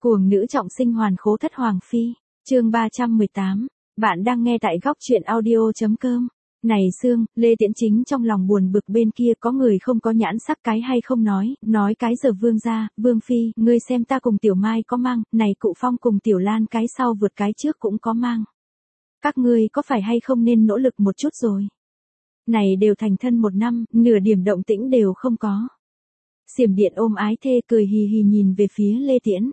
Cuồng nữ trọng sinh hoàn khố thất hoàng phi, chương 318, bạn đang nghe tại góc truyện audio.com. Này Sương, Lê Tiễn chính trong lòng buồn bực bên kia có người không có nhãn sắc cái hay không nói cái giờ vương gia, vương phi, ngươi xem ta cùng Tiểu Mai có mang, này Cụ Phong cùng Tiểu Lan cái sau vượt cái trước cũng có mang. Các ngươi có phải hay không nên nỗ lực một chút rồi? Này đều thành thân 1 năm, nửa điểm động tĩnh đều không có. Xiểm Điện ôm ái thê cười hì hì nhìn về phía Lê Tiễn.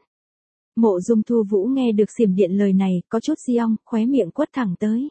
Mộ Dung Thu Vũ nghe được Xiểm Điện lời này, có chút siong, khóe miệng quất thẳng tới.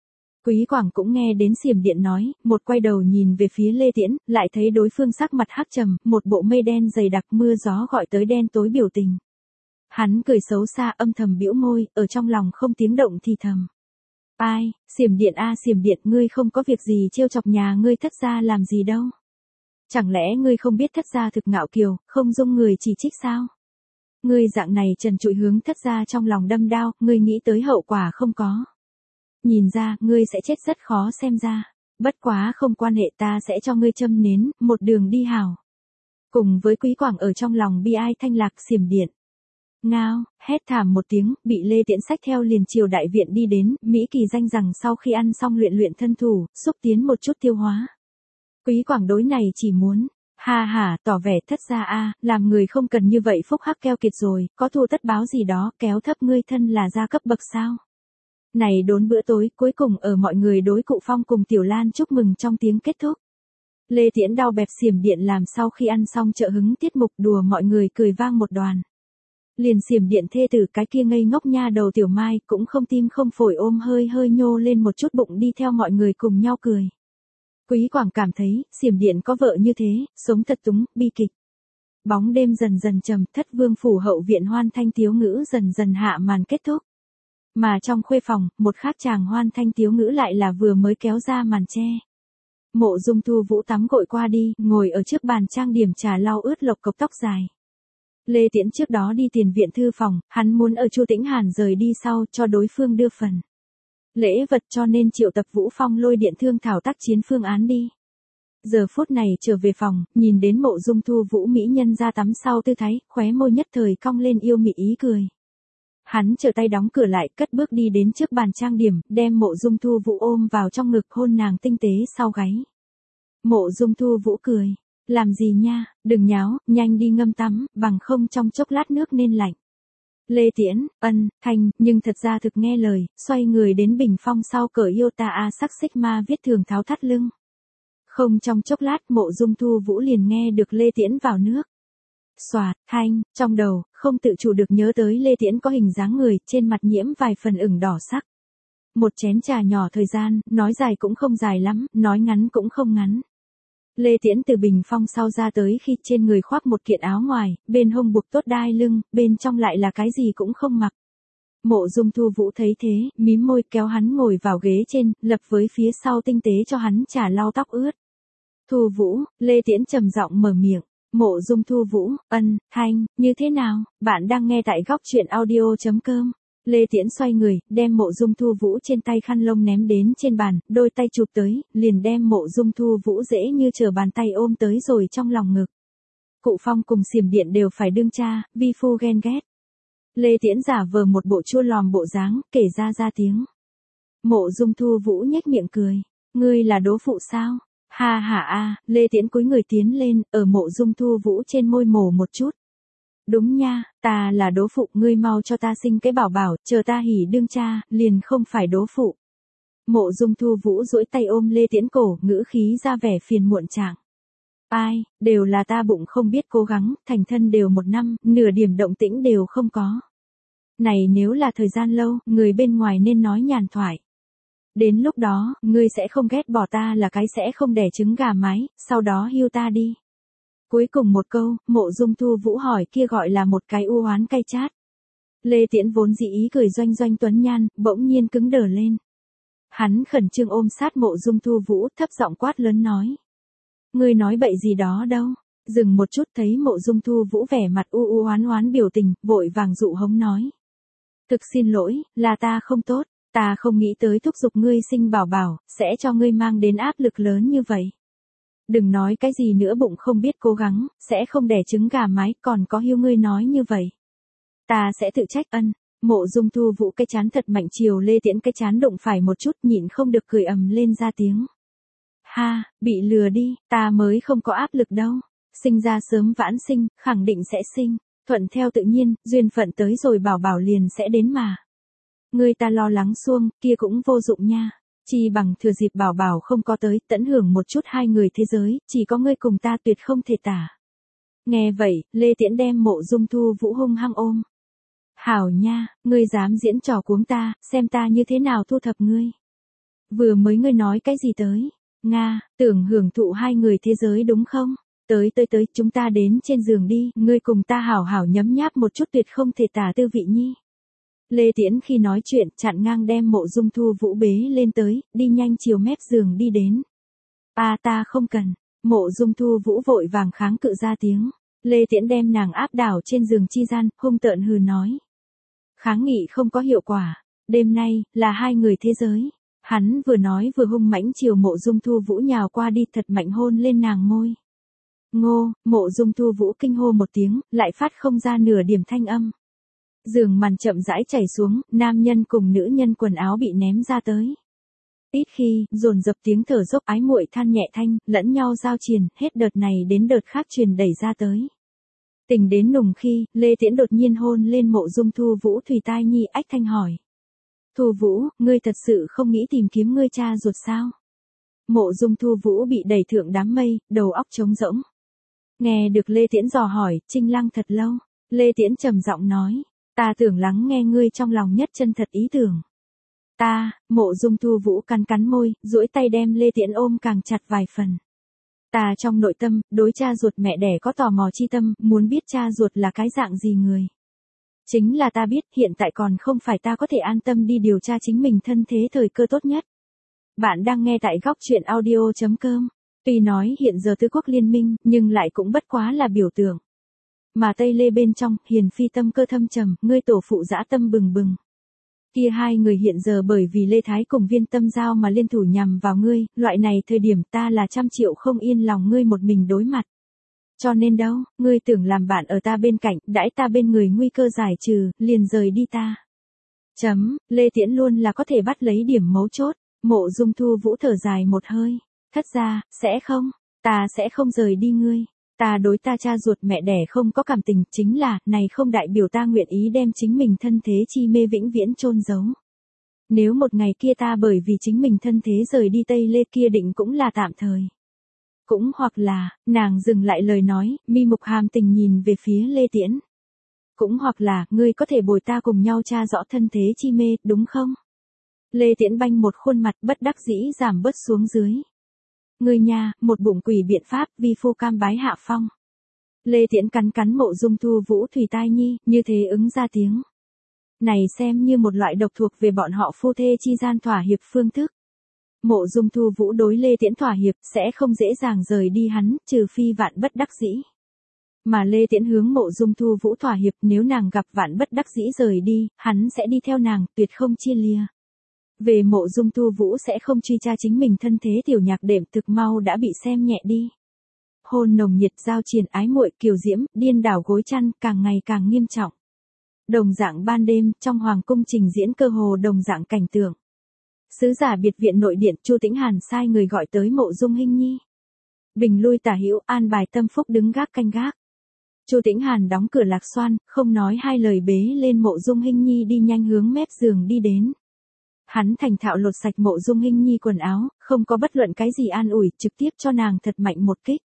Quý Quảng cũng nghe đến Xiểm Điện nói, một quay đầu nhìn về phía Lê Tiễn, lại thấy đối phương sắc mặt hắc trầm, một bộ mây đen dày đặc mưa gió gọi tới đen tối biểu tình. Hắn cười xấu xa âm thầm bĩu môi, ở trong lòng không tiếng động thì thầm. Ai, Xiểm Điện a Xiểm Điện, ngươi không có việc gì trêu chọc nhà ngươi thất gia làm gì đâu. Chẳng lẽ ngươi không biết thất gia thực ngạo kiều, không dung người chỉ trích sao? Ngươi dạng này trần trụi hướng thất gia trong lòng đâm đao, ngươi nghĩ tới hậu quả không có. Nhìn ra, ngươi sẽ chết rất khó xem ra. Bất quá không quan hệ, ta sẽ cho ngươi châm nến, một đường đi hảo. Cùng với Quý Quảng ở trong lòng bi ai thanh lạc Xiểm Điện. Ngao, hét thảm một tiếng, bị Lê Tiễn xách theo liền chiều đại viện đi đến, Mỹ Kỳ danh rằng sau khi ăn xong luyện thân thủ, xúc tiến một chút tiêu hóa. Quý Quảng đối này chỉ muốn, ha tỏ vẻ thất gia a, làm người không cần như vậy phúc hắc keo kiệt rồi, có thù tất báo gì đó, kéo thấp ngươi thân là gia cấp bậc sao. Này đốn bữa tối, cuối cùng ở mọi người đối Cụ Phong cùng Tiểu Lan chúc mừng trong tiếng kết thúc. Lê Tiễn đau bẹp Xiểm Điện làm sau khi ăn xong trợ hứng tiết mục đùa mọi người cười vang một đoàn. Liền Xiểm Điện thê tử cái kia ngây ngốc nha đầu Tiểu Mai cũng không tim không phổi ôm hơi nhô lên một chút bụng đi theo mọi người cùng nhau cười. Quý Quảng cảm thấy, Xiểm Điện có vợ như thế, sống thật túng, bi kịch. Bóng đêm dần dần trầm, Thất Vương phủ hậu viện hoan thanh tiếu ngữ dần dần hạ màn kết thúc. Mà trong khuê phòng, một khác chàng hoan thanh tiếu ngữ lại là vừa mới kéo ra màn che. Mộ Dung Thu Vũ tắm gội qua đi, ngồi ở trước bàn trang điểm trà lau ướt lộc cộc tóc dài. Lê Tiễn trước đó đi tiền viện thư phòng, hắn muốn ở Chu Tĩnh Hàn rời đi sau cho đối phương đưa phần lễ vật cho nên triệu tập Vũ Phong lôi điện thương thảo tác chiến phương án đi. Giờ phút này trở về phòng, nhìn đến Mộ Dung Thu Vũ mỹ nhân ra tắm sau tư thái, khóe môi nhất thời cong lên yêu mị ý cười. Hắn trở tay đóng cửa lại, cất bước đi đến trước bàn trang điểm, đem Mộ Dung Thu Vũ ôm vào trong ngực hôn nàng tinh tế sau gáy. Mộ Dung Thu Vũ cười, làm gì nha, đừng nháo, nhanh đi ngâm tắm, bằng không trong chốc lát nước nên lạnh. Lê Tiễn, thanh, nhưng thật ra thực nghe lời, xoay người đến bình phong sau cởi yêu ta a sắc xích ma viết thường tháo thắt lưng. Không trong chốc lát Mộ Dung Thu Vũ liền nghe được Lê Tiễn vào nước. Xoạt, thanh, trong đầu, không tự chủ được nhớ tới Lê Tiễn có hình dáng người, trên mặt nhiễm vài phần ửng đỏ sắc. Một chén trà nhỏ thời gian, nói dài cũng không dài lắm, nói ngắn cũng không ngắn. Lê Tiễn từ bình phong sau ra tới khi trên người khoác một kiện áo ngoài, bên hông buộc tốt đai lưng, bên trong lại là cái gì cũng không mặc. Mộ Dung Thu Vũ thấy thế, mím môi kéo hắn ngồi vào ghế trên, lập với phía sau tinh tế cho hắn trà lau tóc ướt. Thu Vũ, Lê Tiễn trầm giọng mở miệng. Mộ Dung Thu Vũ, thanh, như thế nào, bạn đang nghe tại góc truyện audio.com. Lê Tiễn xoay người, đem Mộ Dung Thu Vũ trên tay khăn lông ném đến trên bàn, đôi tay chụp tới, liền đem Mộ Dung Thu Vũ dễ như trở bàn tay ôm tới rồi trong lòng ngực. Cụ Phong cùng Xiểm Điện đều phải đương cha, vi phu ghen ghét. Lê Tiễn giả vờ một bộ chua lòm bộ dáng, kể ra tiếng. Mộ Dung Thu Vũ nhếch miệng cười, ngươi là đố phụ sao? Ha, Lê Tiễn cúi người tiến lên, ở Mộ Dung Thu Vũ trên môi mổ một chút. Đúng nha, ta là đố phụ, ngươi mau cho ta sinh cái bảo bảo, chờ ta hỉ đương cha, liền không phải đố phụ. Mộ Dung Thu Vũ duỗi tay ôm Lê Tiễn cổ, ngữ khí ra vẻ phiền muộn trạng. Ai, đều là ta bụng không biết cố gắng, thành thân đều 1 năm, nửa điểm động tĩnh đều không có. Này nếu là thời gian lâu, người bên ngoài nên nói nhàn thoại. Đến lúc đó, ngươi sẽ không ghét bỏ ta là cái sẽ không đẻ trứng gà mái, sau đó hưu ta đi. Cuối cùng một câu, Mộ Dung Thu Vũ hỏi kia gọi là một cái u oán cay chát. Lê Tiễn vốn dĩ ý cười doanh tuấn nhan, bỗng nhiên cứng đờ lên. Hắn khẩn trương ôm sát Mộ Dung Thu Vũ, thấp giọng quát lớn nói. Ngươi nói bậy gì đó đâu. Dừng một chút thấy Mộ Dung Thu Vũ vẻ mặt u oán biểu tình, vội vàng dụ hống nói. Thực xin lỗi, là ta không tốt. Ta không nghĩ tới thúc giục ngươi sinh bảo bảo, sẽ cho ngươi mang đến áp lực lớn như vậy. Đừng nói cái gì nữa bụng không biết cố gắng, sẽ không đẻ trứng gà mái, còn có hiêu ngươi nói như vậy. Ta sẽ tự trách. Mộ Dung Thu Vũ cái chán thật mạnh chiều Lê Tiễn cái chán đụng phải một chút, nhịn không được cười ầm lên ra tiếng. Ha, bị lừa đi, ta mới không có áp lực đâu. Sinh ra sớm vãn sinh, khẳng định sẽ sinh. Thuận theo tự nhiên, duyên phận tới rồi bảo bảo liền sẽ đến mà. Người ta lo lắng xuông, kia cũng vô dụng nha. Chi bằng thừa dịp bảo bảo không có tới, tận hưởng một chút hai người thế giới, chỉ có ngươi cùng ta tuyệt không thể tả. Nghe vậy, Lê Tiễn đem Mộ Dung Thu Vũ hung hăng ôm. Hảo nha, ngươi dám diễn trò cuống ta, xem ta như thế nào thu thập ngươi. Vừa mới ngươi nói cái gì tới? Nga, tưởng hưởng thụ hai người thế giới đúng không? Tới, chúng ta đến trên giường đi, ngươi cùng ta hảo hảo nhấm nháp một chút tuyệt không thể tả tư vị nhi. Lê Tiễn khi nói chuyện, chặn ngang đem Mộ Dung Thu Vũ bế lên tới, đi nhanh chiều mép giường đi đến. Ta không cần. Mộ Dung Thu Vũ vội vàng kháng cự ra tiếng. Lê Tiễn đem nàng áp đảo trên giường chi gian, hung tợn hừ nói. Kháng nghị không có hiệu quả. Đêm nay, là hai người thế giới. Hắn vừa nói vừa hung mãnh chiều Mộ Dung Thu Vũ nhào qua đi, thật mạnh hôn lên nàng môi. Ngô, Mộ Dung Thu Vũ kinh hô một tiếng, lại phát không ra nửa điểm thanh âm. Giường màn chậm rãi chảy xuống, nam nhân cùng nữ nhân quần áo bị ném ra tới. Ít khi, dồn dập tiếng thở dốc ái muội than nhẹ thanh, lẫn nhau giao triền, hết đợt này đến đợt khác truyền đẩy ra tới. Tình đến nùng khi, Lê Tiễn đột nhiên hôn lên Mộ Dung Thu Vũ thùy tai nhi ách thanh hỏi. Thu Vũ, ngươi thật sự không nghĩ tìm kiếm ngươi cha ruột sao? Mộ Dung Thu Vũ bị đẩy thượng đám mây, đầu óc trống rỗng. Nghe được Lê Tiễn dò hỏi, trinh lăng thật lâu. Lê Tiễn trầm giọng nói, ta tưởng lắng nghe ngươi trong lòng nhất chân thật ý tưởng. Mộ Dung Thu Vũ cắn môi, duỗi tay đem Lê Tiễn ôm càng chặt vài phần. Ta trong nội tâm, đối cha ruột mẹ đẻ có tò mò chi tâm, muốn biết cha ruột là cái dạng gì người. Chính là ta biết, hiện tại còn không phải ta có thể an tâm đi điều tra chính mình thân thế thời cơ tốt nhất. Bạn đang nghe tại góc truyện audio.com. Tuy nói hiện giờ tứ quốc liên minh, nhưng lại cũng bất quá là biểu tượng. Mà Tây Lê bên trong, Hiền Phi tâm cơ thâm trầm, ngươi tổ phụ dã tâm bừng bừng. Kia hai người hiện giờ bởi vì Lê Thái cùng Viên Tâm Giao mà liên thủ nhằm vào ngươi, loại này thời điểm ta là 100.000.000 không yên lòng ngươi một mình đối mặt. Cho nên đâu, ngươi tưởng làm bạn ở ta bên cạnh, đãi ta bên người nguy cơ giải trừ, liền rời đi ta. Lê Tiễn luôn là có thể bắt lấy điểm mấu chốt. Mộ Dung Thu Vũ thở dài một hơi. Thất ra, ta sẽ không rời đi ngươi. Ta đối ta cha ruột mẹ đẻ không có cảm tình, chính là, này không đại biểu ta nguyện ý đem chính mình thân thế chi mê vĩnh viễn chôn giấu. Nếu một ngày kia ta bởi vì chính mình thân thế rời đi Tây Lê kia định cũng là tạm thời. Cũng hoặc là, nàng dừng lại lời nói, mi mục hàm tình nhìn về phía Lê Tiễn. Cũng hoặc là, ngươi có thể bồi ta cùng nhau tra rõ thân thế chi mê, đúng không? Lê Tiễn banh một khuôn mặt bất đắc dĩ giảm bớt xuống dưới. Ngươi nha, một bụng quỷ biện pháp, vi phu cam bái hạ phong. Lê Tiễn cắn Mộ Dung Thu Vũ thùy tai nhi, như thế ứng ra tiếng. Này xem như một loại độc thuộc về bọn họ phu thê chi gian thỏa hiệp phương thức. Mộ Dung Thu Vũ đối Lê Tiễn thỏa hiệp sẽ không dễ dàng rời đi hắn, trừ phi vạn bất đắc dĩ. Mà Lê Tiễn hướng Mộ Dung Thu Vũ thỏa hiệp, nếu nàng gặp vạn bất đắc dĩ rời đi, hắn sẽ đi theo nàng, tuyệt không chia lìa. Về Mộ Dung Thu Vũ sẽ không truy tra chính mình thân thế tiểu nhạc đệm thực mau đã bị xem nhẹ đi. Hôn nồng nhiệt giao triền ái muội kiều diễm, điên đảo gối chăn, càng ngày càng nghiêm trọng. Đồng dạng ban đêm, trong hoàng cung trình diễn cơ hồ đồng dạng cảnh tượng. Sứ giả biệt viện nội điện Chu Tĩnh Hàn sai người gọi tới Mộ Dung Hinh Nhi. Bình lui tả hữu, an bài tâm phúc đứng gác canh gác. Chu Tĩnh Hàn đóng cửa lạc xoan, không nói hai lời bế lên Mộ Dung Hinh Nhi đi nhanh hướng mép giường đi đến. Hắn thành thạo lột sạch Mộ Dung Hinh Nhi quần áo, không có bất luận cái gì an ủi, trực tiếp cho nàng thật mạnh một kích.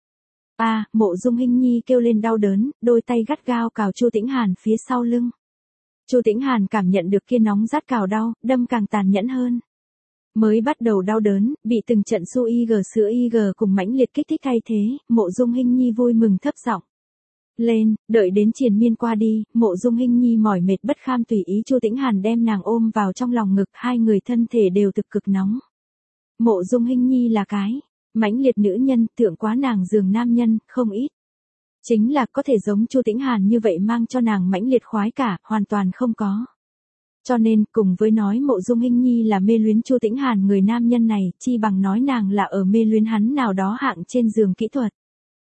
Mộ Dung Hinh Nhi kêu lên đau đớn, đôi tay gắt gao cào Chu Tĩnh Hàn phía sau lưng. Chu Tĩnh Hàn cảm nhận được kia nóng rát cào đau, đâm càng tàn nhẫn hơn. Mới bắt đầu đau đớn, bị từng trận su IG sữa IG cùng mãnh liệt kích thích thay thế, Mộ Dung Hinh Nhi vui mừng thấp giọng. Lên, đợi đến triền miên qua đi, Mộ Dung Hinh Nhi mỏi mệt bất kham tùy ý Chu Tĩnh Hàn đem nàng ôm vào trong lòng ngực, hai người thân thể đều thực cực nóng. Mộ Dung Hinh Nhi là cái mãnh liệt nữ nhân, tưởng quá nàng giường nam nhân, không ít. Chính là có thể giống Chu Tĩnh Hàn như vậy mang cho nàng mãnh liệt khoái cả, hoàn toàn không có. Cho nên, cùng với nói Mộ Dung Hinh Nhi là mê luyến Chu Tĩnh Hàn người nam nhân này, chi bằng nói nàng là ở mê luyến hắn nào đó hạng trên giường kỹ thuật.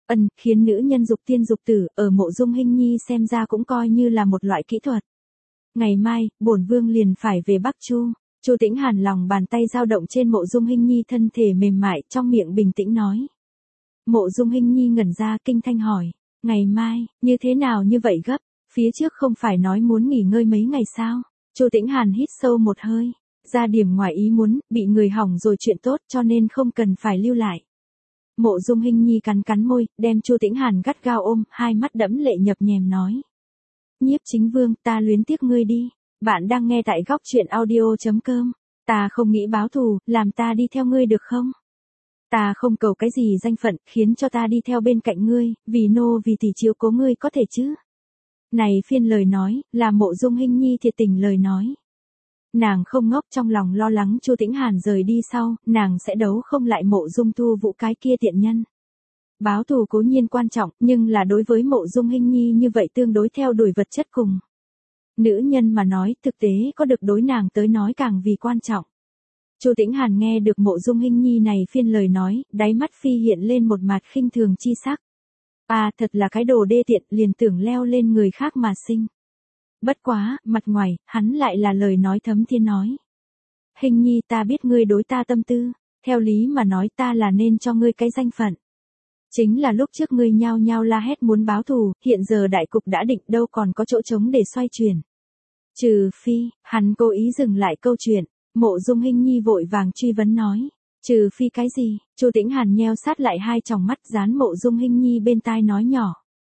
Khiến nữ nhân dục tiên dục tử, ở Mộ Dung Hinh Nhi xem ra cũng coi như là một loại kỹ thuật. Ngày mai, bổn vương liền phải về Bắc Chu. Chu Tĩnh Hàn lòng bàn tay dao động trên Mộ Dung Hinh Nhi thân thể mềm mại, trong miệng bình tĩnh nói. Mộ Dung Hinh Nhi ngẩn ra kinh thanh hỏi, ngày mai, như thế nào như vậy gấp, phía trước không phải nói muốn nghỉ ngơi mấy ngày sao? Chu Tĩnh Hàn hít sâu một hơi, ra điểm ngoài ý muốn, bị người hỏng rồi chuyện tốt cho nên không cần phải lưu lại. Mộ Dung Hinh Nhi cắn cắn môi, đem Chu Tĩnh Hàn gắt gao ôm, hai mắt đẫm lệ nhập nhèm nói. Nhiếp Chính Vương, ta luyến tiếc ngươi đi. Bạn đang nghe tại góc truyện audio.com. Ta không nghĩ báo thù, làm ta đi theo ngươi được không? Ta không cầu cái gì danh phận, khiến cho ta đi theo bên cạnh ngươi, vì nô vì tỷ chiếu cố ngươi có thể chứ? Này phiên lời nói, là Mộ Dung Hinh Nhi thiệt tình lời nói. Nàng không ngốc, trong lòng lo lắng Chu Tĩnh Hàn rời đi sau, nàng sẽ đấu không lại Mộ Dung Tu Vũ cái kia tiện nhân. Báo thù cố nhiên quan trọng, nhưng là đối với Mộ Dung Hinh Nhi như vậy tương đối theo đuổi vật chất cùng. Nữ nhân mà nói, thực tế có được đối nàng tới nói càng vì quan trọng. Chu Tĩnh Hàn nghe được Mộ Dung Hinh Nhi này phiên lời nói, đáy mắt phi hiện lên một mặt khinh thường chi sắc. À, thật là cái đồ đê tiện, liền tưởng leo lên người khác mà sinh. Bất quá, mặt ngoài, hắn lại là lời nói thấm thiên nói. Hinh Nhi, ta biết ngươi đối ta tâm tư, theo lý mà nói ta là nên cho ngươi cái danh phận. Chính là lúc trước ngươi nhao nhao la hét muốn báo thù, hiện giờ đại cục đã định, đâu còn có chỗ trống để xoay chuyển. Trừ phi, hắn cố ý dừng lại câu chuyện, Mộ Dung Hinh Nhi vội vàng truy vấn nói. Trừ phi cái gì? Chu Tĩnh Hàn nheo sát lại hai tròng mắt, dán Mộ Dung Hinh Nhi bên tai nói nhỏ.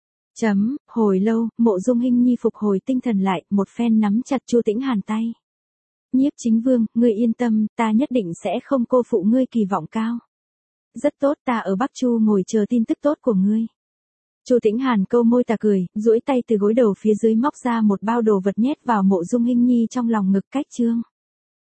Hồi lâu, Mộ Dung Hinh Nhi phục hồi tinh thần lại, một phen nắm chặt Chu Tĩnh Hàn tay. Nhiếp Chính Vương, ngươi yên tâm, ta nhất định sẽ không cô phụ ngươi kỳ vọng cao. Rất tốt, ta ở Bắc Chu ngồi chờ tin tức tốt của ngươi. Chu Tĩnh Hàn câu môi tà cười, duỗi tay từ gối đầu phía dưới móc ra một bao đồ vật nhét vào Mộ Dung Hinh Nhi trong lòng ngực cách trương.